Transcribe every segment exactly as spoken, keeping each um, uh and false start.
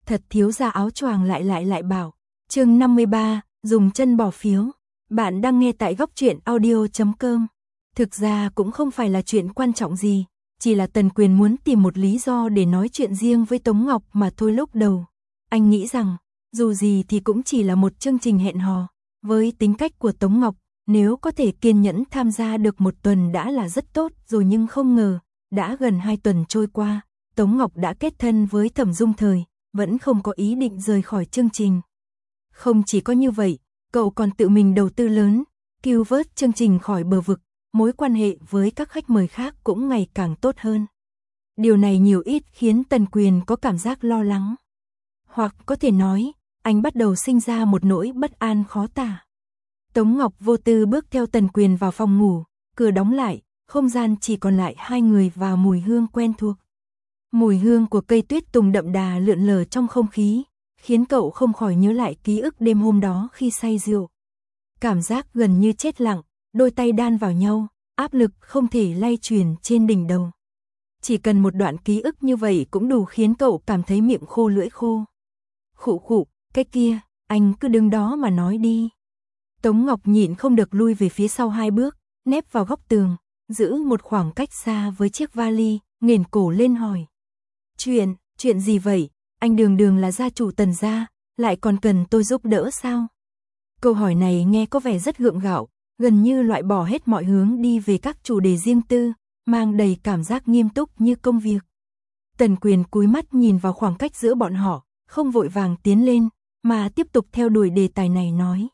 thật thiếu gia áo choàng lại lại lại bảo. Chương năm mươi ba, dùng chân bỏ phiếu. Bạn đang nghe tại góc truyện audio chấm com. Thực ra cũng không phải là chuyện quan trọng gì, chỉ là Tần Quyền muốn tìm một lý do để nói chuyện riêng với Tống Ngọc mà thôi. Lúc đầu, anh nghĩ rằng, dù gì thì cũng chỉ là một chương trình hẹn hò. Với tính cách của Tống Ngọc, nếu có thể kiên nhẫn tham gia được một tuần đã là rất tốt rồi, nhưng không ngờ, đã gần hai tuần trôi qua, Tống Ngọc đã kết thân với Thẩm Dung Thời, vẫn không có ý định rời khỏi chương trình. Không chỉ có như vậy, cậu còn tự mình đầu tư lớn, cứu vớt chương trình khỏi bờ vực, mối quan hệ với các khách mời khác cũng ngày càng tốt hơn. Điều này nhiều ít khiến Tần Quyền có cảm giác lo lắng. Hoặc có thể nói, anh bắt đầu sinh ra một nỗi bất an khó tả. Tống Ngọc vô tư bước theo Tần Quyền vào phòng ngủ, cửa đóng lại, không gian chỉ còn lại hai người và mùi hương quen thuộc. Mùi hương của cây tuyết tùng đậm đà lượn lờ trong không khí, khiến cậu không khỏi nhớ lại ký ức đêm hôm đó khi say rượu. Cảm giác gần như chết lặng, đôi tay đan vào nhau, áp lực không thể lay chuyển trên đỉnh đầu. Chỉ cần một đoạn ký ức như vậy cũng đủ khiến cậu cảm thấy miệng khô lưỡi khô. Khụ khụ, cái kia, anh cứ đứng đó mà nói đi. Tống Ngọc nhịn không được lui về phía sau hai bước, nép vào góc tường, giữ một khoảng cách xa với chiếc vali, nghển cổ lên hỏi. Chuyện, chuyện gì vậy? Anh đường đường là gia chủ Tần gia, lại còn cần tôi giúp đỡ sao? Câu hỏi này nghe có vẻ rất gượng gạo, gần như loại bỏ hết mọi hướng đi về các chủ đề riêng tư, mang đầy cảm giác nghiêm túc như công việc. Tần Quyền cúi mắt nhìn vào khoảng cách giữa bọn họ, không vội vàng tiến lên, mà tiếp tục theo đuổi đề tài này nói.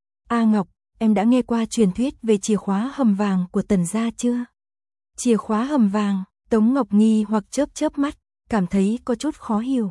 A Ngọc, em đã nghe qua truyền thuyết về chìa khóa hầm vàng của Tần gia chưa? Chìa khóa hầm vàng, Tống Ngọc nghi hoặc chớp chớp mắt, cảm thấy có chút khó hiểu.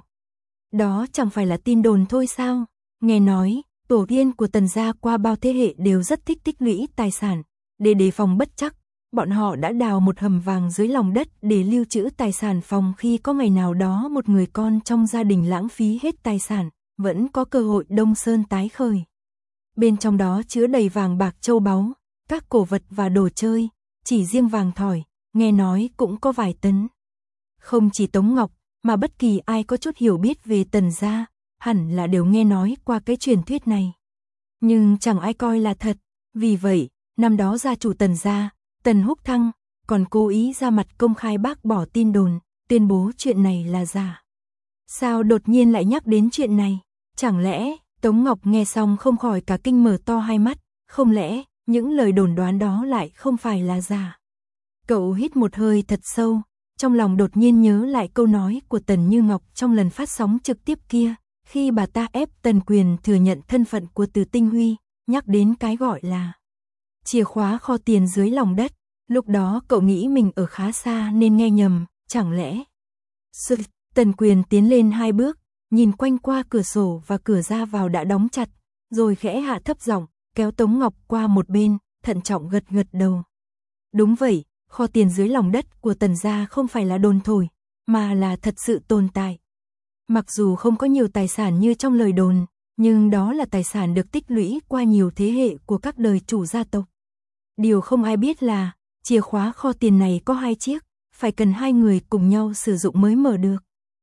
Đó chẳng phải là tin đồn thôi sao? Nghe nói, tổ tiên của Tần gia qua bao thế hệ đều rất thích tích lũy tài sản. Để đề phòng bất trắc, bọn họ đã đào một hầm vàng dưới lòng đất để lưu trữ tài sản, phòng khi có ngày nào đó một người con trong gia đình lãng phí hết tài sản, vẫn có cơ hội đông sơn tái khởi. Bên trong đó chứa đầy vàng bạc châu báu, các cổ vật và đồ chơi, chỉ riêng vàng thỏi, nghe nói cũng có vài tấn. Không chỉ Tống Ngọc, mà bất kỳ ai có chút hiểu biết về Tần gia, hẳn là đều nghe nói qua cái truyền thuyết này. Nhưng chẳng ai coi là thật, vì vậy, năm đó gia chủ Tần gia, Tần Húc Thăng, còn cố ý ra mặt công khai bác bỏ tin đồn, tuyên bố chuyện này là giả. Sao đột nhiên lại nhắc đến chuyện này? Chẳng lẽ, Tống Ngọc nghe xong không khỏi cả kinh mở to hai mắt, không lẽ, những lời đồn đoán đó lại không phải là giả? Cậu hít một hơi thật sâu, trong lòng đột nhiên nhớ lại câu nói của Tần Như Ngọc trong lần phát sóng trực tiếp kia, khi bà ta ép Tần Quyền thừa nhận thân phận của Từ Tinh Huy, nhắc đến cái gọi là chìa khóa kho tiền dưới lòng đất. Lúc đó cậu nghĩ mình ở khá xa nên nghe nhầm, chẳng lẽ... Sự, Tần Quyền tiến lên hai bước, nhìn quanh qua cửa sổ và cửa ra vào đã đóng chặt, rồi khẽ hạ thấp giọng, kéo Tống Ngọc qua một bên, thận trọng gật gật đầu. Đúng vậy, kho tiền dưới lòng đất của Tần gia không phải là đồn thổi, mà là thật sự tồn tại. Mặc dù không có nhiều tài sản như trong lời đồn, nhưng đó là tài sản được tích lũy qua nhiều thế hệ của các đời chủ gia tộc. Điều không ai biết là, chìa khóa kho tiền này có hai chiếc, phải cần hai người cùng nhau sử dụng mới mở được.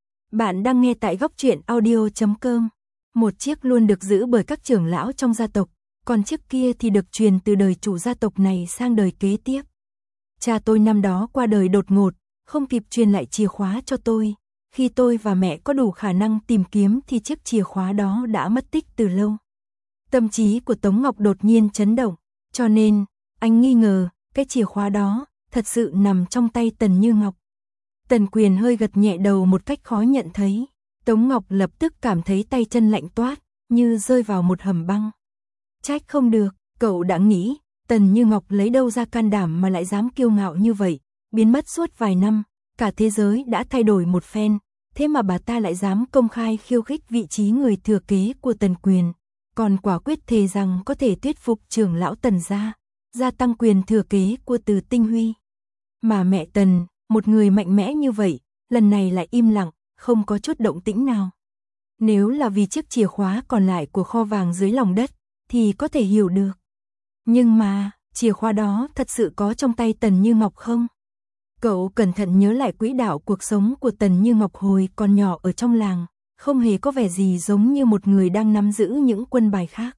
Bạn đang nghe tại góc truyện audio chấm com. Một chiếc luôn được giữ bởi các trưởng lão trong gia tộc, còn chiếc kia thì được truyền từ đời chủ gia tộc này sang đời kế tiếp. Cha tôi năm đó qua đời đột ngột, không kịp truyền lại chìa khóa cho tôi. Khi tôi và mẹ có đủ khả năng tìm kiếm thì chiếc chìa khóa đó đã mất tích từ lâu. Tâm trí của Tống Ngọc đột nhiên chấn động, cho nên, anh nghi ngờ, cái chìa khóa đó, thật sự nằm trong tay Tần Như Ngọc. Tần Quyền hơi gật nhẹ đầu một cách khó nhận thấy. Tống Ngọc lập tức cảm thấy tay chân lạnh toát, như rơi vào một hầm băng. Trách không được, cậu đã nghĩ, Tần Như Ngọc lấy đâu ra can đảm mà lại dám kiêu ngạo như vậy, biến mất suốt vài năm, cả thế giới đã thay đổi một phen, thế mà bà ta lại dám công khai khiêu khích vị trí người thừa kế của Tần Quyền, còn quả quyết thề rằng có thể thuyết phục trưởng lão Tần gia, gia tăng quyền thừa kế của Từ Tinh Huy. Mà mẹ Tần, một người mạnh mẽ như vậy, lần này lại im lặng, không có chút động tĩnh nào. Nếu là vì chiếc chìa khóa còn lại của kho vàng dưới lòng đất, thì có thể hiểu được. Nhưng mà, chìa khóa đó thật sự có trong tay Tần Như Ngọc không? Cậu cẩn thận nhớ lại quỹ đạo cuộc sống của Tần Như Ngọc hồi còn nhỏ ở trong làng, không hề có vẻ gì giống như một người đang nắm giữ những quân bài khác.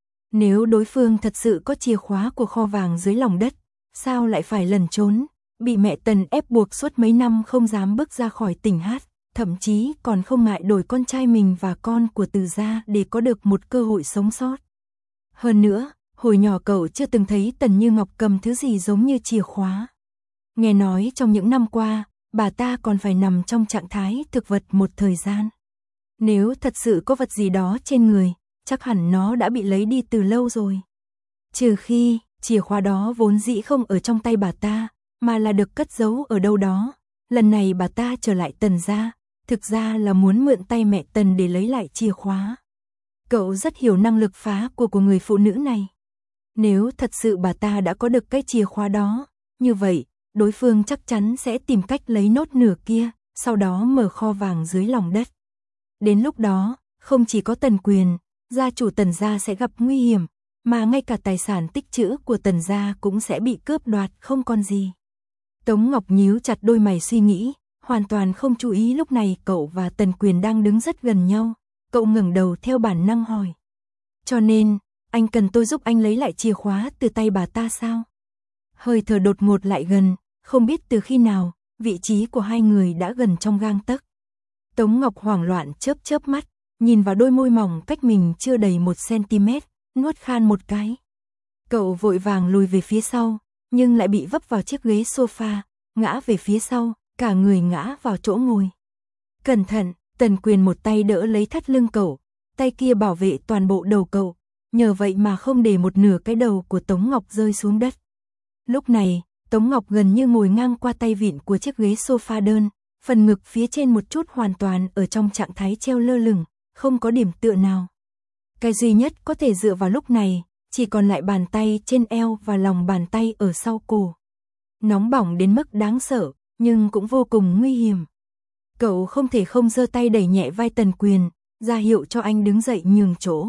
Nếu đối phương thật sự có chìa khóa của kho vàng dưới lòng đất, sao lại phải lẩn trốn, bị mẹ Tần ép buộc suốt mấy năm không dám bước ra khỏi tỉnh Hát, thậm chí còn không ngại đổi con trai mình và con của Từ gia để có được một cơ hội sống sót. Hơn nữa, hồi nhỏ cậu chưa từng thấy Tần Như Ngọc cầm thứ gì giống như chìa khóa. Nghe nói trong những năm qua, bà ta còn phải nằm trong trạng thái thực vật một thời gian. Nếu thật sự có vật gì đó trên người, chắc hẳn nó đã bị lấy đi từ lâu rồi. Trừ khi, chìa khóa đó vốn dĩ không ở trong tay bà ta, mà là được cất giấu ở đâu đó. Lần này bà ta trở lại Tần gia, thực ra là muốn mượn tay mẹ Tần để lấy lại chìa khóa. Cậu rất hiểu năng lực phá của của người phụ nữ này. Nếu thật sự bà ta đã có được cái chìa khóa đó, như vậy, đối phương chắc chắn sẽ tìm cách lấy nốt nửa kia, sau đó mở kho vàng dưới lòng đất. Đến lúc đó, không chỉ có Tần Quyền, gia chủ Tần gia sẽ gặp nguy hiểm, mà ngay cả tài sản tích trữ của Tần gia cũng sẽ bị cướp đoạt không còn gì. Tống Ngọc nhíu chặt đôi mày suy nghĩ, hoàn toàn không chú ý lúc này cậu và Tần Quyền đang đứng rất gần nhau. Cậu ngẩng đầu theo bản năng hỏi. Cho nên, anh cần tôi giúp anh lấy lại chìa khóa từ tay bà ta sao? Hơi thở đột ngột lại gần, không biết từ khi nào, vị trí của hai người đã gần trong gang tấc. Tống Ngọc hoảng loạn chớp chớp mắt, nhìn vào đôi môi mỏng cách mình chưa đầy một cm, nuốt khan một cái. Cậu vội vàng lùi về phía sau, nhưng lại bị vấp vào chiếc ghế sofa, ngã về phía sau, cả người ngã vào chỗ ngồi. Cẩn thận, Tần Quyền một tay đỡ lấy thắt lưng cậu, tay kia bảo vệ toàn bộ đầu cậu, nhờ vậy mà không để một nửa cái đầu của Tống Ngọc rơi xuống đất. Lúc này, Tống Ngọc gần như ngồi ngang qua tay vịn của chiếc ghế sofa đơn, phần ngực phía trên một chút hoàn toàn ở trong trạng thái treo lơ lửng, không có điểm tựa nào. Cái duy nhất có thể dựa vào lúc này, chỉ còn lại bàn tay trên eo và lòng bàn tay ở sau cổ. Nóng bỏng đến mức đáng sợ, nhưng cũng vô cùng nguy hiểm. Cậu không thể không giơ tay đẩy nhẹ vai Tần Quyền, ra hiệu cho anh đứng dậy nhường chỗ.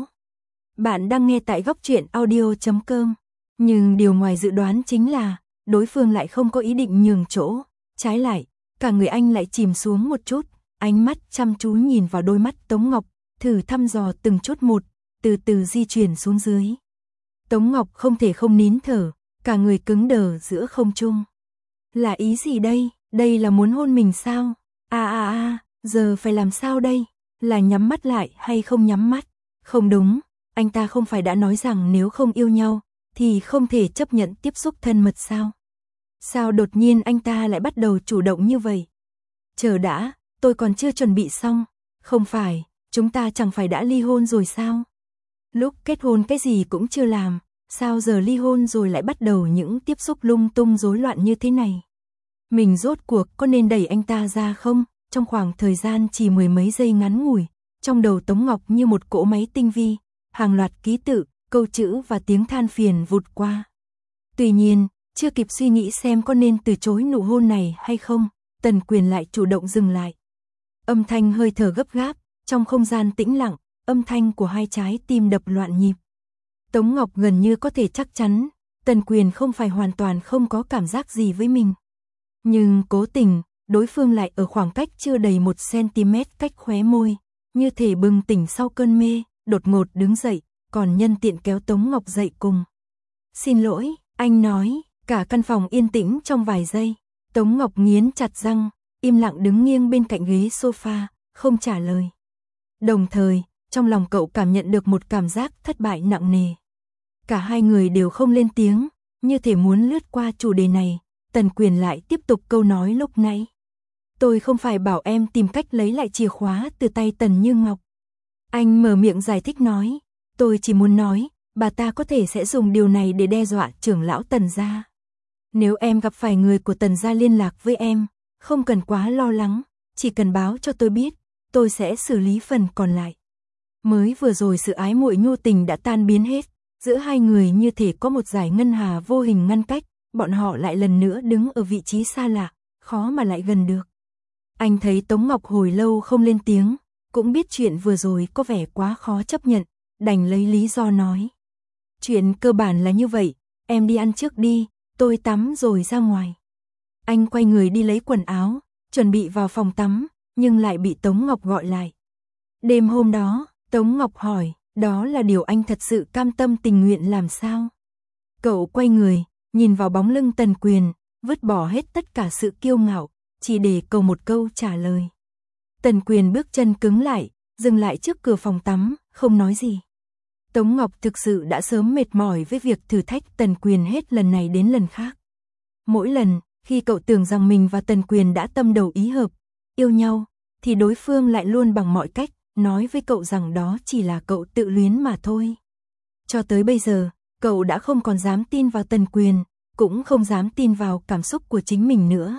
Bạn đang nghe tại góc truyện audio chấm com. Nhưng điều ngoài dự đoán chính là, đối phương lại không có ý định nhường chỗ. Trái lại, cả người anh lại chìm xuống một chút, ánh mắt chăm chú nhìn vào đôi mắt Tống Ngọc, thử thăm dò từng chút một, từ từ di chuyển xuống dưới. Tống Ngọc không thể không nín thở, cả người cứng đờ giữa không trung. Là ý gì đây? Đây là muốn hôn mình sao? À à à, giờ phải làm sao đây? Là nhắm mắt lại hay không nhắm mắt? Không đúng, anh ta không phải đã nói rằng nếu không yêu nhau, thì không thể chấp nhận tiếp xúc thân mật sao? Sao đột nhiên anh ta lại bắt đầu chủ động như vậy? Chờ đã, tôi còn chưa chuẩn bị xong. Không phải, chúng ta chẳng phải đã ly hôn rồi sao? Lúc kết hôn cái gì cũng chưa làm, sao giờ ly hôn rồi lại bắt đầu những tiếp xúc lung tung rối loạn như thế này? Mình rốt cuộc có nên đẩy anh ta ra không? Trong khoảng thời gian chỉ mười mấy giây ngắn ngủi, trong đầu Tống Ngọc như một cỗ máy tinh vi, hàng loạt ký tự, câu chữ và tiếng than phiền vụt qua. Tuy nhiên, chưa kịp suy nghĩ xem có nên từ chối nụ hôn này hay không, Tần Quyền lại chủ động dừng lại. Âm thanh hơi thở gấp gáp, trong không gian tĩnh lặng, âm thanh của hai trái tim đập loạn nhịp. Tống Ngọc gần như có thể chắc chắn, Tần Quyền không phải hoàn toàn không có cảm giác gì với mình. Nhưng cố tình, đối phương lại ở khoảng cách chưa đầy một cm cách khóe môi, như thể bừng tỉnh sau cơn mê, đột ngột đứng dậy, còn nhân tiện kéo Tống Ngọc dậy cùng. Xin lỗi, anh nói, cả căn phòng yên tĩnh trong vài giây. Tống Ngọc nghiến chặt răng, im lặng đứng nghiêng bên cạnh ghế sofa, không trả lời. Đồng thời, trong lòng cậu cảm nhận được một cảm giác thất bại nặng nề. Cả hai người đều không lên tiếng, như thể muốn lướt qua chủ đề này. Tần Quyền lại tiếp tục câu nói lúc nãy. Tôi không phải bảo em tìm cách lấy lại chìa khóa từ tay Tần Như Ngọc. Anh mở miệng giải thích nói, tôi chỉ muốn nói, bà ta có thể sẽ dùng điều này để đe dọa trưởng lão Tần gia. Nếu em gặp phải người của Tần gia liên lạc với em, không cần quá lo lắng, chỉ cần báo cho tôi biết, tôi sẽ xử lý phần còn lại. Mới vừa rồi sự ái muội nhu tình đã tan biến hết, giữa hai người như thể có một dải ngân hà vô hình ngăn cách, bọn họ lại lần nữa đứng ở vị trí xa lạ, khó mà lại gần được. Anh thấy Tống Ngọc hồi lâu không lên tiếng, cũng biết chuyện vừa rồi có vẻ quá khó chấp nhận, đành lấy lý do nói. Chuyện cơ bản là như vậy, em đi ăn trước đi, tôi tắm rồi ra ngoài. Anh quay người đi lấy quần áo, chuẩn bị vào phòng tắm, nhưng lại bị Tống Ngọc gọi lại. Đêm hôm đó, Tống Ngọc hỏi, đó là điều anh thật sự cam tâm tình nguyện làm sao? Cậu quay người, nhìn vào bóng lưng Tần Quyền, vứt bỏ hết tất cả sự kiêu ngạo, chỉ để cầu một câu trả lời. Tần Quyền bước chân cứng lại, dừng lại trước cửa phòng tắm, không nói gì. Tống Ngọc thực sự đã sớm mệt mỏi với việc thử thách Tần Quyền hết lần này đến lần khác. Mỗi lần, khi cậu tưởng rằng mình và Tần Quyền đã tâm đầu ý hợp, yêu nhau, thì đối phương lại luôn bằng mọi cách, nói với cậu rằng đó chỉ là cậu tự luyến mà thôi. Cho tới bây giờ, cậu đã không còn dám tin vào Tần Quyền, cũng không dám tin vào cảm xúc của chính mình nữa.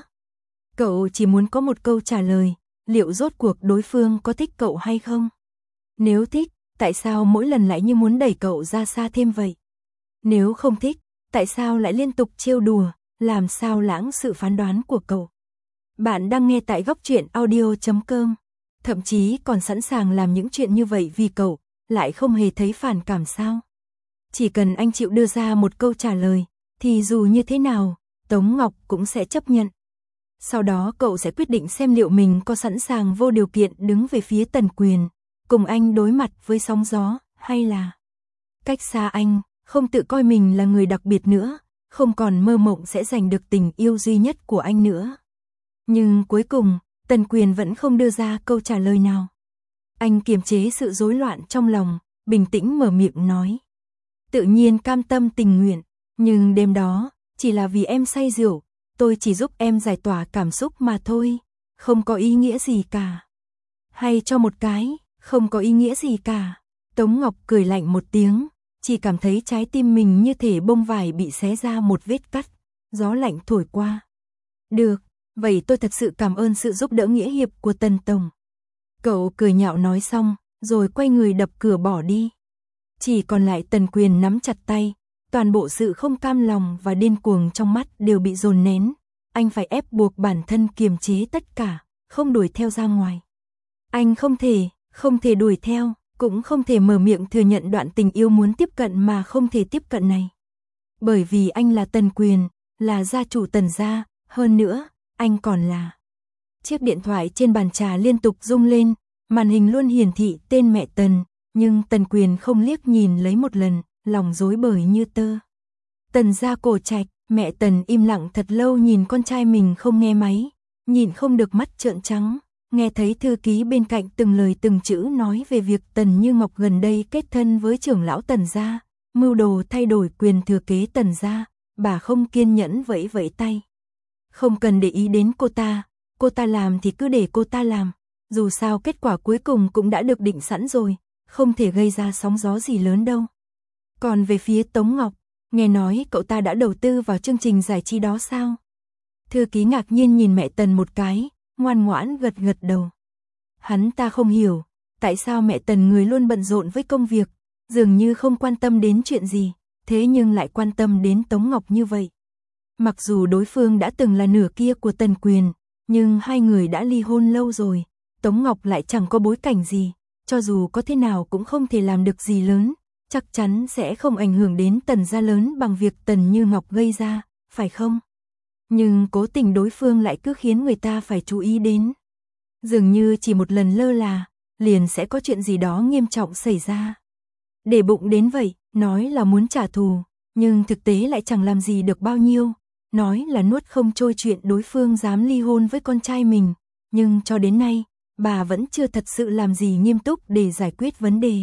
Cậu chỉ muốn có một câu trả lời, liệu rốt cuộc đối phương có thích cậu hay không? Nếu thích, tại sao mỗi lần lại như muốn đẩy cậu ra xa thêm vậy? Nếu không thích, tại sao lại liên tục trêu đùa, làm sao lãng sự phán đoán của cậu? Bạn đang nghe tại góc truyện audio chấm com, thậm chí còn sẵn sàng làm những chuyện như vậy vì cậu, lại không hề thấy phản cảm sao? Chỉ cần anh chịu đưa ra một câu trả lời, thì dù như thế nào, Tống Ngọc cũng sẽ chấp nhận. Sau đó cậu sẽ quyết định xem liệu mình có sẵn sàng vô điều kiện đứng về phía Tần Quyền, cùng anh đối mặt với sóng gió, hay là cách xa anh, không tự coi mình là người đặc biệt nữa, không còn mơ mộng sẽ giành được tình yêu duy nhất của anh nữa. Nhưng cuối cùng, Tần Quyền vẫn không đưa ra câu trả lời nào. Anh kiềm chế sự rối loạn trong lòng, bình tĩnh mở miệng nói. Tự nhiên cam tâm tình nguyện, nhưng đêm đó, chỉ là vì em say rượu, tôi chỉ giúp em giải tỏa cảm xúc mà thôi, không có ý nghĩa gì cả. Hay cho một cái, không có ý nghĩa gì cả. Tống Ngọc cười lạnh một tiếng, chỉ cảm thấy trái tim mình như thể bông vải bị xé ra một vết cắt, gió lạnh thổi qua. Được, vậy tôi thật sự cảm ơn sự giúp đỡ nghĩa hiệp của Tần Tổng. Cậu cười nhạo nói xong, rồi quay người đập cửa bỏ đi. Chỉ còn lại Tần Quyền nắm chặt tay, toàn bộ sự không cam lòng và điên cuồng trong mắt đều bị dồn nén. Anh phải ép buộc bản thân kiềm chế tất cả, không đuổi theo ra ngoài. Anh không thể, không thể đuổi theo, cũng không thể mở miệng thừa nhận đoạn tình yêu muốn tiếp cận mà không thể tiếp cận này. Bởi vì anh là Tần Quyền, là gia chủ Tần gia, hơn nữa, anh còn là... Chiếc điện thoại trên bàn trà liên tục rung lên, màn hình luôn hiển thị tên mẹ Tần, nhưng Tần Quyền không liếc nhìn lấy một lần, lòng rối bời như tơ. Tần gia Cổ Trạch, mẹ Tần im lặng thật lâu nhìn con trai mình không nghe máy, nhìn không được mắt trợn trắng, nghe thấy thư ký bên cạnh từng lời từng chữ nói về việc Tần Như Ngọc gần đây kết thân với trưởng lão Tần gia, mưu đồ thay đổi quyền thừa kế Tần gia, bà không kiên nhẫn vẫy vẫy tay. Không cần để ý đến cô ta, cô ta làm thì cứ để cô ta làm, dù sao kết quả cuối cùng cũng đã được định sẵn rồi, không thể gây ra sóng gió gì lớn đâu. Còn về phía Tống Ngọc, nghe nói cậu ta đã đầu tư vào chương trình giải trí đó sao? Thư ký ngạc nhiên nhìn mẹ Tần một cái, ngoan ngoãn gật gật đầu. Hắn ta không hiểu, tại sao mẹ Tần người luôn bận rộn với công việc, dường như không quan tâm đến chuyện gì, thế nhưng lại quan tâm đến Tống Ngọc như vậy. Mặc dù đối phương đã từng là nửa kia của Tần Quyền, nhưng hai người đã ly hôn lâu rồi, Tống Ngọc lại chẳng có bối cảnh gì, cho dù có thế nào cũng không thể làm được gì lớn, chắc chắn sẽ không ảnh hưởng đến Tần gia lớn bằng việc Tần Như Ngọc gây ra, phải không? Nhưng cố tình đối phương lại cứ khiến người ta phải chú ý đến. Dường như chỉ một lần lơ là, liền sẽ có chuyện gì đó nghiêm trọng xảy ra. Để bụng đến vậy, nói là muốn trả thù, nhưng thực tế lại chẳng làm gì được bao nhiêu. Nói là nuốt không trôi chuyện đối phương dám ly hôn với con trai mình, nhưng cho đến nay, bà vẫn chưa thật sự làm gì nghiêm túc để giải quyết vấn đề.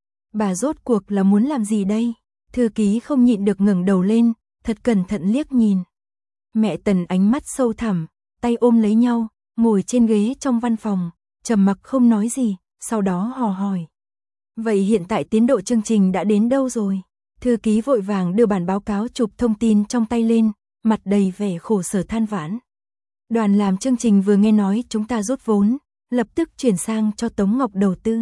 Bà rốt cuộc là muốn làm gì đây? Thư ký không nhịn được ngẩng đầu lên, thật cẩn thận liếc nhìn. Mẹ Tần ánh mắt sâu thẳm, tay ôm lấy nhau, ngồi trên ghế trong văn phòng, trầm mặc không nói gì, sau đó hò hỏi. Vậy hiện tại tiến độ chương trình đã đến đâu rồi? Thư ký vội vàng đưa bản báo cáo chụp thông tin trong tay lên, mặt đầy vẻ khổ sở than vãn. Đoàn làm chương trình vừa nghe nói chúng ta rút vốn, lập tức chuyển sang cho Tống Ngọc đầu tư.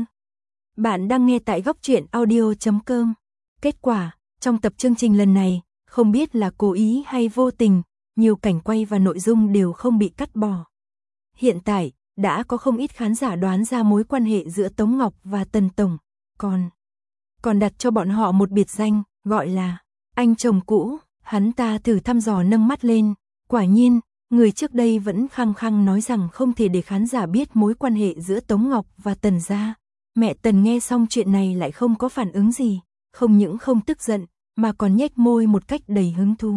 Bạn đang nghe tại góc truyện audio chấm com. Kết quả, trong tập chương trình lần này, không biết là cố ý hay vô tình, nhiều cảnh quay và nội dung đều không bị cắt bỏ. Hiện tại, đã có không ít khán giả đoán ra mối quan hệ giữa Tống Ngọc và Tần Tổng, còn còn đặt cho bọn họ một biệt danh, gọi là anh chồng cũ. Hắn ta thử thăm dò nâng mắt lên, quả nhiên, người trước đây vẫn khăng khăng nói rằng không thể để khán giả biết mối quan hệ giữa Tống Ngọc và Tần gia. Mẹ Tần nghe xong chuyện này lại không có phản ứng gì, không những không tức giận, mà còn nhếch môi một cách đầy hứng thú.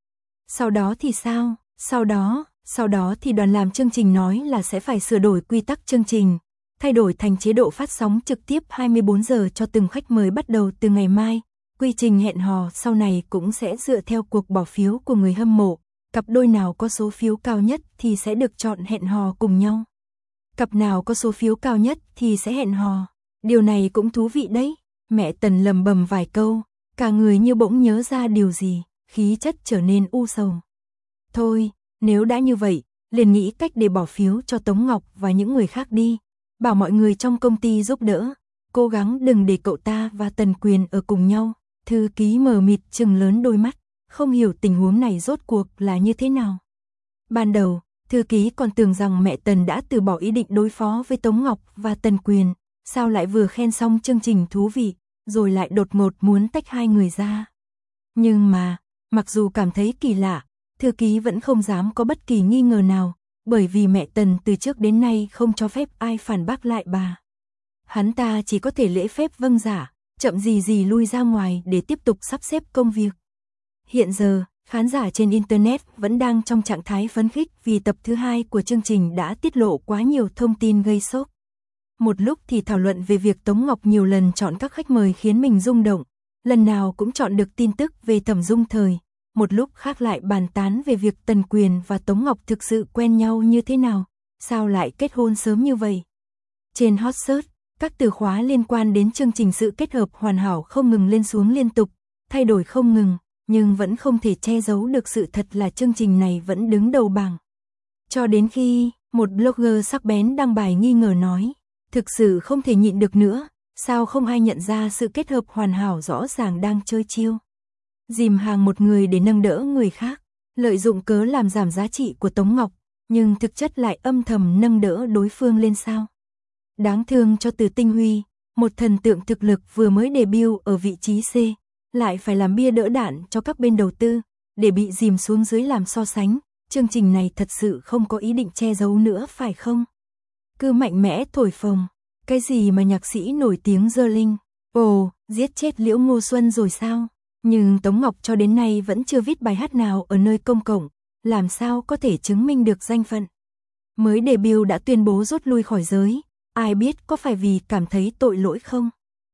Sau đó thì sao? Sau đó, sau đó thì đoàn làm chương trình nói là sẽ phải sửa đổi quy tắc chương trình, thay đổi thành chế độ phát sóng trực tiếp hai mươi bốn giờ cho từng khách mời bắt đầu từ ngày mai. Quy trình hẹn hò sau này cũng sẽ dựa theo cuộc bỏ phiếu của người hâm mộ, cặp đôi nào có số phiếu cao nhất thì sẽ được chọn hẹn hò cùng nhau. Cặp nào có số phiếu cao nhất thì sẽ hẹn hò. Điều này cũng thú vị đấy. Mẹ Tần lầm bầm vài câu, cả người như bỗng nhớ ra điều gì, khí chất trở nên u sầu. Thôi, nếu đã như vậy, liền nghĩ cách để bỏ phiếu cho Tống Ngọc và những người khác đi. Bảo mọi người trong công ty giúp đỡ, cố gắng đừng để cậu ta và Tần Quyền ở cùng nhau. Thư ký mờ mịt trừng lớn đôi mắt, không hiểu tình huống này rốt cuộc là như thế nào. Ban đầu, thư ký còn tưởng rằng mẹ Tần đã từ bỏ ý định đối phó với Tống Ngọc và Tần Quyền, sao lại vừa khen xong chương trình thú vị, rồi lại đột ngột muốn tách hai người ra. Nhưng mà, mặc dù cảm thấy kỳ lạ, thư ký vẫn không dám có bất kỳ nghi ngờ nào, bởi vì mẹ Tần từ trước đến nay không cho phép ai phản bác lại bà. Hắn ta chỉ có thể lễ phép vâng dạ, chậm gì gì lui ra ngoài để tiếp tục sắp xếp công việc. Hiện giờ, khán giả trên Internet vẫn đang trong trạng thái phấn khích vì tập thứ hai của chương trình đã tiết lộ quá nhiều thông tin gây sốc. Một lúc thì thảo luận về việc Tống Ngọc nhiều lần chọn các khách mời khiến mình rung động, lần nào cũng chọn được tin tức về Thẩm Dung Thời, một lúc khác lại bàn tán về việc Tần Quyền và Tống Ngọc thực sự quen nhau như thế nào, sao lại kết hôn sớm như vậy. Trên hot search, các từ khóa liên quan đến chương trình sự kết hợp hoàn hảo không ngừng lên xuống liên tục, thay đổi không ngừng, nhưng vẫn không thể che giấu được sự thật là chương trình này vẫn đứng đầu bảng. Cho đến khi, một blogger sắc bén đăng bài nghi ngờ nói, thực sự không thể nhịn được nữa, sao không ai nhận ra sự kết hợp hoàn hảo rõ ràng đang chơi chiêu. Dìm hàng một người để nâng đỡ người khác, lợi dụng cớ làm giảm giá trị của Tống Ngọc, nhưng thực chất lại âm thầm nâng đỡ đối phương lên sao. Đáng thương cho Từ Tinh Huy, một thần tượng thực lực vừa mới debut ở vị trí C, lại phải làm bia đỡ đạn cho các bên đầu tư, để bị dìm xuống dưới làm so sánh, chương trình này thật sự không có ý định che giấu nữa phải không? Cứ mạnh mẽ thổi phồng, cái gì mà nhạc sĩ nổi tiếng Dơ Linh, ồ, giết chết Liễu Ngô Xuân rồi sao? Nhưng Tống Ngọc cho đến nay vẫn chưa viết bài hát nào ở nơi công cộng, làm sao có thể chứng minh được danh phận. Mới debut đã tuyên bố rút lui khỏi giới, ai biết có phải vì cảm thấy tội lỗi không?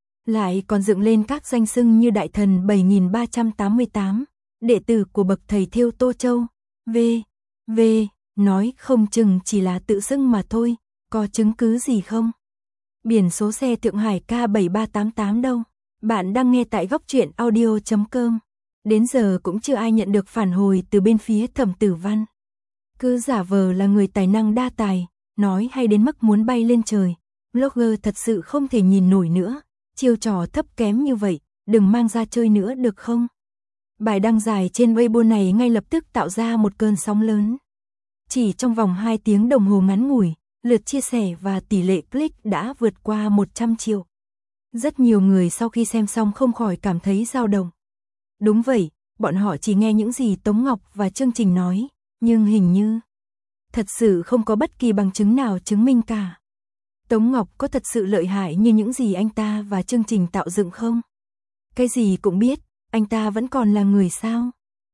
Lại còn dựng lên các danh xưng như Đại Thần bảy nghìn ba trăm tám mươi tám, đệ tử của bậc thầy thêu Tô Châu, v. v. nói không chừng chỉ là tự xưng mà thôi, có chứng cứ gì không? Biển số xe Thượng Hải K bảy ba tám tám đâu? Bạn đang nghe tại góc truyện audio chấm com. Đến giờ cũng chưa ai nhận được phản hồi từ bên phía Thẩm Tử Văn. Cứ giả vờ là người tài năng đa tài, nói hay đến mức muốn bay lên trời. Blogger thật sự không thể nhìn nổi nữa, chiêu trò thấp kém như vậy, đừng mang ra chơi nữa được không? Bài đăng dài trên Weibo này ngay lập tức tạo ra một cơn sóng lớn. Chỉ trong vòng hai tiếng đồng hồ ngắn ngủi, lượt chia sẻ và tỷ lệ click đã vượt qua một trăm triệu. Rất nhiều người sau khi xem xong không khỏi cảm thấy dao động. Đúng vậy, bọn họ chỉ nghe những gì Tống Ngọc và chương trình nói, nhưng hình như thật sự không có bất kỳ bằng chứng nào chứng minh cả. Tống Ngọc có thật sự lợi hại như những gì anh ta và chương trình tạo dựng không? Cái gì cũng biết, anh ta vẫn còn là người sao?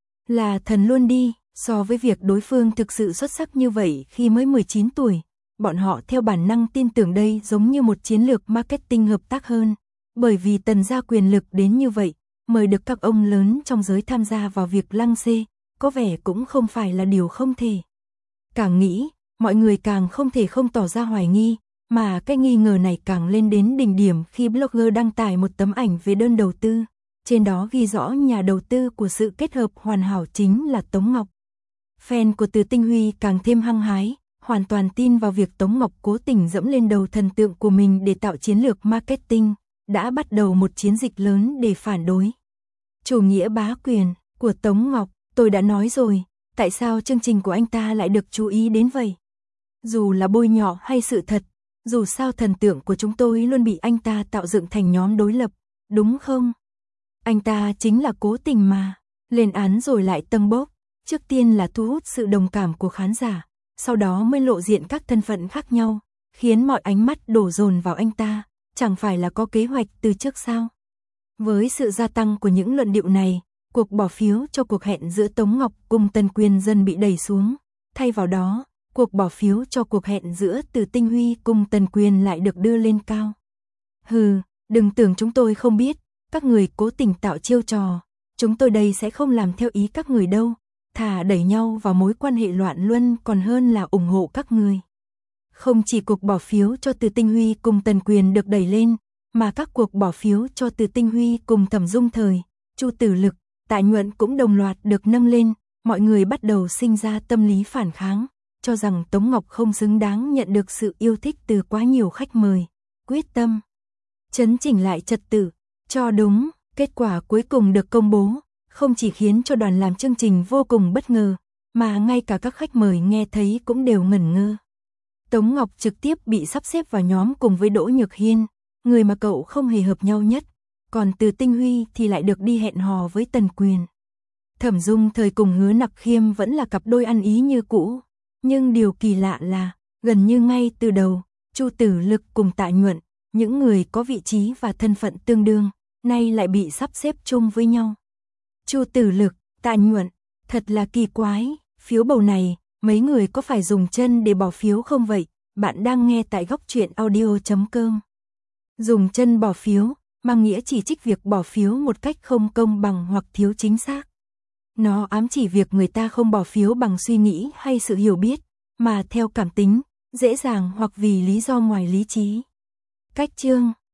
Là thần luôn đi, so với việc đối phương thực sự xuất sắc như vậy khi mới mười chín tuổi, bọn họ theo bản năng tin tưởng đây giống như một chiến lược marketing hợp tác hơn, bởi vì Tần gia quyền lực đến như vậy, mời được các ông lớn trong giới tham gia vào việc lăng xê, có vẻ cũng không phải là điều không thể. Càng nghĩ, mọi người càng không thể không tỏ ra hoài nghi, mà cái nghi ngờ này càng lên đến đỉnh điểm khi blogger đăng tải một tấm ảnh về đơn đầu tư, trên đó ghi rõ nhà đầu tư của sự kết hợp hoàn hảo chính là Tống Ngọc. Fan của Từ Tinh Huy càng thêm hăng hái, hoàn toàn tin vào việc Tống Ngọc cố tình dẫm lên đầu thần tượng của mình để tạo chiến lược marketing, đã bắt đầu một chiến dịch lớn để phản đối chủ nghĩa bá quyền của Tống Ngọc. Tôi đã nói rồi, tại sao chương trình của anh ta lại được chú ý đến vậy? Dù là bôi nhọ hay sự thật, dù sao thần tượng của chúng tôi luôn bị anh ta tạo dựng thành nhóm đối lập, đúng không? Anh ta chính là cố tình mà, lên án rồi lại tâng bốc, trước tiên là thu hút sự đồng cảm của khán giả, sau đó mới lộ diện các thân phận khác nhau, khiến mọi ánh mắt đổ dồn vào anh ta, chẳng phải là có kế hoạch từ trước sao? Với sự gia tăng của những luận điệu này, cuộc bỏ phiếu cho cuộc hẹn giữa Tống Ngọc cùng Tần Quyền dần bị đẩy xuống. Thay vào đó, cuộc bỏ phiếu cho cuộc hẹn giữa Từ Tinh Huy cùng Tần Quyền lại được đưa lên cao. Hừ, đừng tưởng chúng tôi không biết, các người cố tình tạo chiêu trò. Chúng tôi đây sẽ không làm theo ý các người đâu, thà đẩy nhau vào mối quan hệ loạn luân còn hơn là ủng hộ các người. Không chỉ cuộc bỏ phiếu cho Từ Tinh Huy cùng Tần Quyền được đẩy lên, mà các cuộc bỏ phiếu cho Từ Tinh Huy cùng Thẩm Dung Thời, Chu Tử Lực, Tạ Nhuận cũng đồng loạt được nâng lên, mọi người bắt đầu sinh ra tâm lý phản kháng, cho rằng Tống Ngọc không xứng đáng nhận được sự yêu thích từ quá nhiều khách mời, quyết tâm chấn chỉnh lại trật tự, cho đúng. Kết quả cuối cùng được công bố, không chỉ khiến cho đoàn làm chương trình vô cùng bất ngờ, mà ngay cả các khách mời nghe thấy cũng đều ngẩn ngơ. Tống Ngọc trực tiếp bị sắp xếp vào nhóm cùng với Đỗ Nhược Hiên, người mà cậu không hề hợp nhau nhất, còn Từ Tinh Huy thì lại được đi hẹn hò với Tần Quyền. Thẩm Dung Thời cùng Hứa Nặc Khiêm vẫn là cặp đôi ăn ý như cũ, nhưng điều kỳ lạ là, gần như ngay từ đầu, Chu Tử Lực cùng Tạ Nhuận, những người có vị trí và thân phận tương đương, nay lại bị sắp xếp chung với nhau. Chu Tử Lực, Tạ Nhuận, thật là kỳ quái, phiếu bầu này, mấy người có phải dùng chân để bỏ phiếu không vậy? Bạn đang nghe tại góc truyện audio chấm com. Dùng chân bỏ phiếu, mang nghĩa chỉ trích việc bỏ phiếu một cách không công bằng hoặc thiếu chính xác. Nó ám chỉ việc người ta không bỏ phiếu bằng suy nghĩ hay sự hiểu biết, mà theo cảm tính, dễ dàng hoặc vì lý do ngoài lý trí. Cách chương